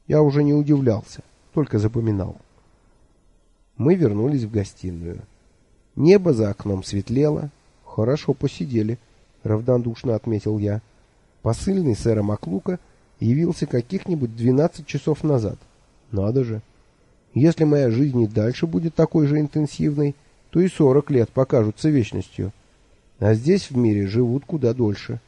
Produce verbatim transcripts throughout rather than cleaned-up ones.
Я уже не удивлялся, только запоминал. Мы вернулись в гостиную. Небо за окном светлело. Хорошо посидели, равнодушно отметил я. Посыльный сэра Маклука явился каких-нибудь двенадцать часов назад. Надо же. Если моя жизнь и дальше будет такой же интенсивной, то и сорок лет покажутся вечностью. А здесь в мире живут куда дольше.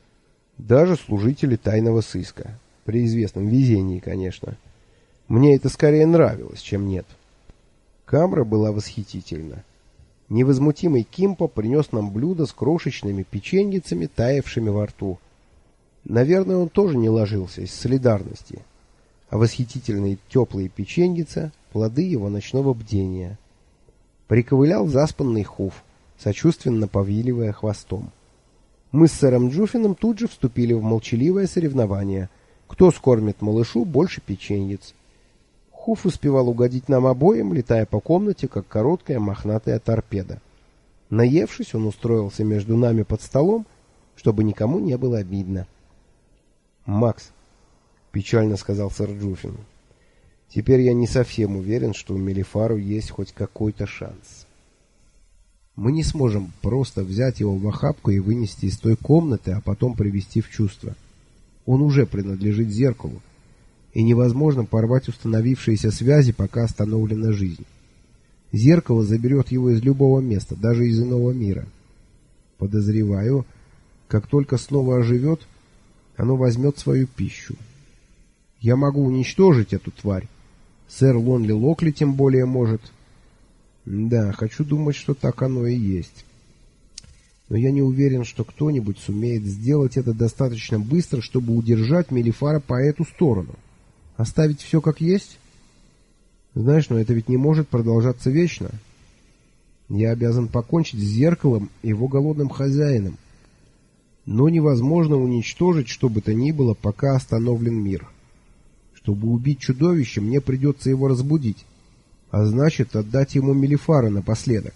Даже служители тайного сыска. При известном везении, конечно. Мне это скорее нравилось, чем нет. Камра была восхитительна. Невозмутимый Кимпо принес нам блюдо с крошечными печеньицами, таявшими во рту. Наверное, он тоже не ложился из солидарности. А восхитительные теплые печеньица — плоды его ночного бдения. Приковылял заспанный Хуф, сочувственно повиливая хвостом. Мы с сэром Джуфином тут же вступили в молчаливое соревнование, кто скормит малышу больше печеньиц. Хуф успевал угодить нам обоим, летая по комнате, как короткая мохнатая торпеда. Наевшись, он устроился между нами под столом, чтобы никому не было обидно. «Макс», — печально сказал сэр Джуфин, — «теперь я не совсем уверен, что у Мелифару есть хоть какой-то шанс. Мы не сможем просто взять его в охапку и вынести из той комнаты, а потом привести в чувство. Он уже принадлежит зеркалу, и невозможно порвать установившиеся связи, пока остановлена жизнь. Зеркало заберет его из любого места, даже из иного мира. Подозреваю, как только снова оживет, оно возьмет свою пищу. Я могу уничтожить эту тварь. Сэр Лонли Локли тем более может. Да, хочу думать, что так оно и есть. Но я не уверен, что кто-нибудь сумеет сделать это достаточно быстро, чтобы удержать Мелифара по эту сторону. Оставить все как есть? Знаешь, но это ведь не может продолжаться вечно. Я обязан покончить с зеркалом и его голодным хозяином. Но невозможно уничтожить что бы то ни было, пока остановлен мир. Чтобы убить чудовище, мне придется его разбудить, а значит, отдать ему Мелифара напоследок.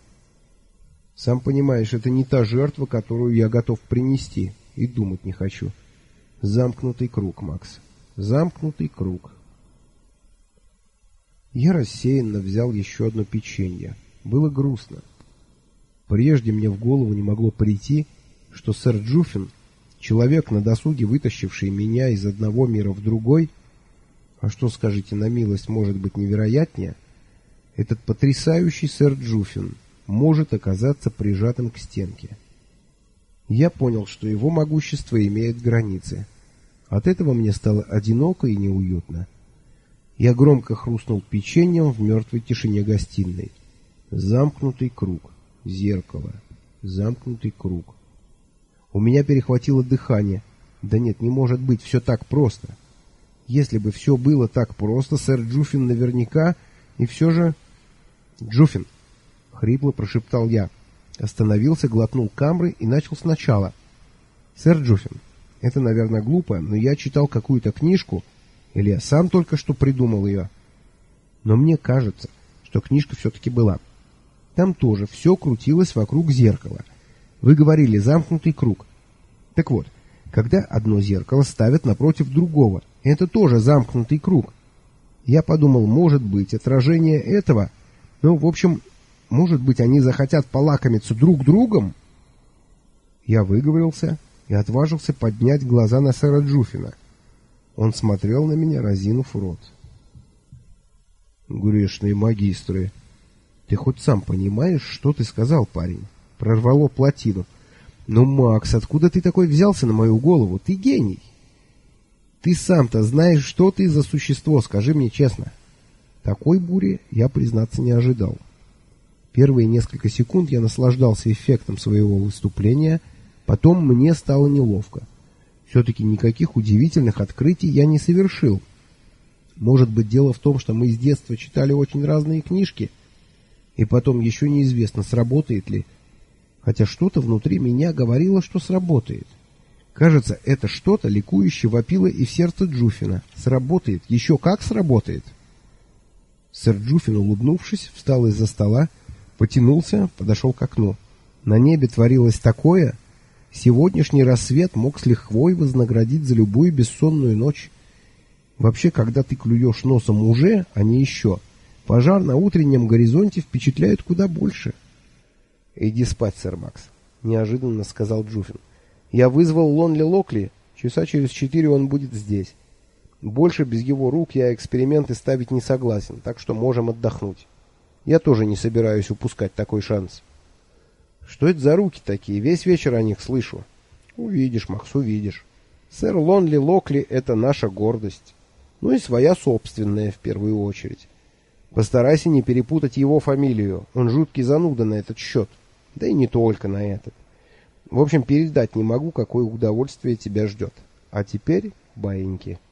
Сам понимаешь, это не та жертва, которую я готов принести, и думать не хочу. Замкнутый круг, Макс. Замкнутый круг. Я рассеянно взял еще одно печенье. Было грустно. Прежде мне в голову не могло прийти, что сэр Джуфин, человек на досуге, вытащивший меня из одного мира в другой, а что, скажите на милость, может быть невероятнее, этот потрясающий сэр Джуфин может оказаться прижатым к стенке. Я понял, что его могущество имеет границы. От этого мне стало одиноко и неуютно. Я громко хрустнул печеньем в мертвой тишине гостиной. Замкнутый круг. Зеркало. Замкнутый круг. У меня перехватило дыхание. Да нет, не может быть все так просто. Если бы все было так просто, сэр Джуфин наверняка... И все же... «Джуфин!» — хрипло прошептал я. Остановился, глотнул камры и начал сначала. «Сэр Джуфин, это, наверное, глупо, но я читал какую-то книжку, или я сам только что придумал ее. Но мне кажется, что книжка все-таки была. Там тоже все крутилось вокруг зеркала. Вы говорили «замкнутый круг». Так вот, когда одно зеркало ставят напротив другого, это тоже замкнутый круг. Я подумал, может быть, отражение этого... Ну, в общем, может быть, они захотят полакомиться друг другом? Я выговорился и отважился поднять глаза на сэра Джуфина. Он смотрел на меня, разинув рот. «Грешные магистры, ты хоть сам понимаешь, что ты сказал, парень?» Прорвало плотину. «Ну, Макс, откуда ты такой взялся на мою голову? Ты гений! Ты сам-то знаешь, что ты за существо, скажи мне честно». Такой бури я, признаться, не ожидал. Первые несколько секунд я наслаждался эффектом своего выступления, потом мне стало неловко. Все-таки никаких удивительных открытий я не совершил. Может быть, дело в том, что мы с детства читали очень разные книжки, и потом еще неизвестно, сработает ли. Хотя что-то внутри меня говорило, что сработает. Кажется, это что-то ликующе вопило и в сердце Джуфина. Сработает, еще как сработает. Сэр Джуфин, улыбнувшись, встал из-за стола, потянулся, подошел к окну. На небе творилось такое... Сегодняшний рассвет мог с лихвой вознаградить за любую бессонную ночь. Вообще, когда ты клюешь носом уже, а не еще, пожар на утреннем горизонте впечатляет куда больше. «Иди спать, сэр Макс», — неожиданно сказал Джуффин. «Я вызвал Лонли Локли, часа через четыре он будет здесь. Больше без его рук я эксперименты ставить не согласен, так что можем отдохнуть. Я тоже не собираюсь упускать такой шанс». «Что это за руки такие? Весь вечер о них слышу». «Увидишь, Макс, увидишь. Сэр Лонли Локли — это наша гордость. Ну и своя собственная в первую очередь. Постарайся не перепутать его фамилию, он жуткий зануда на этот счет. Да и не только на этот. В общем, передать не могу, какое удовольствие тебя ждет. А теперь баиньки».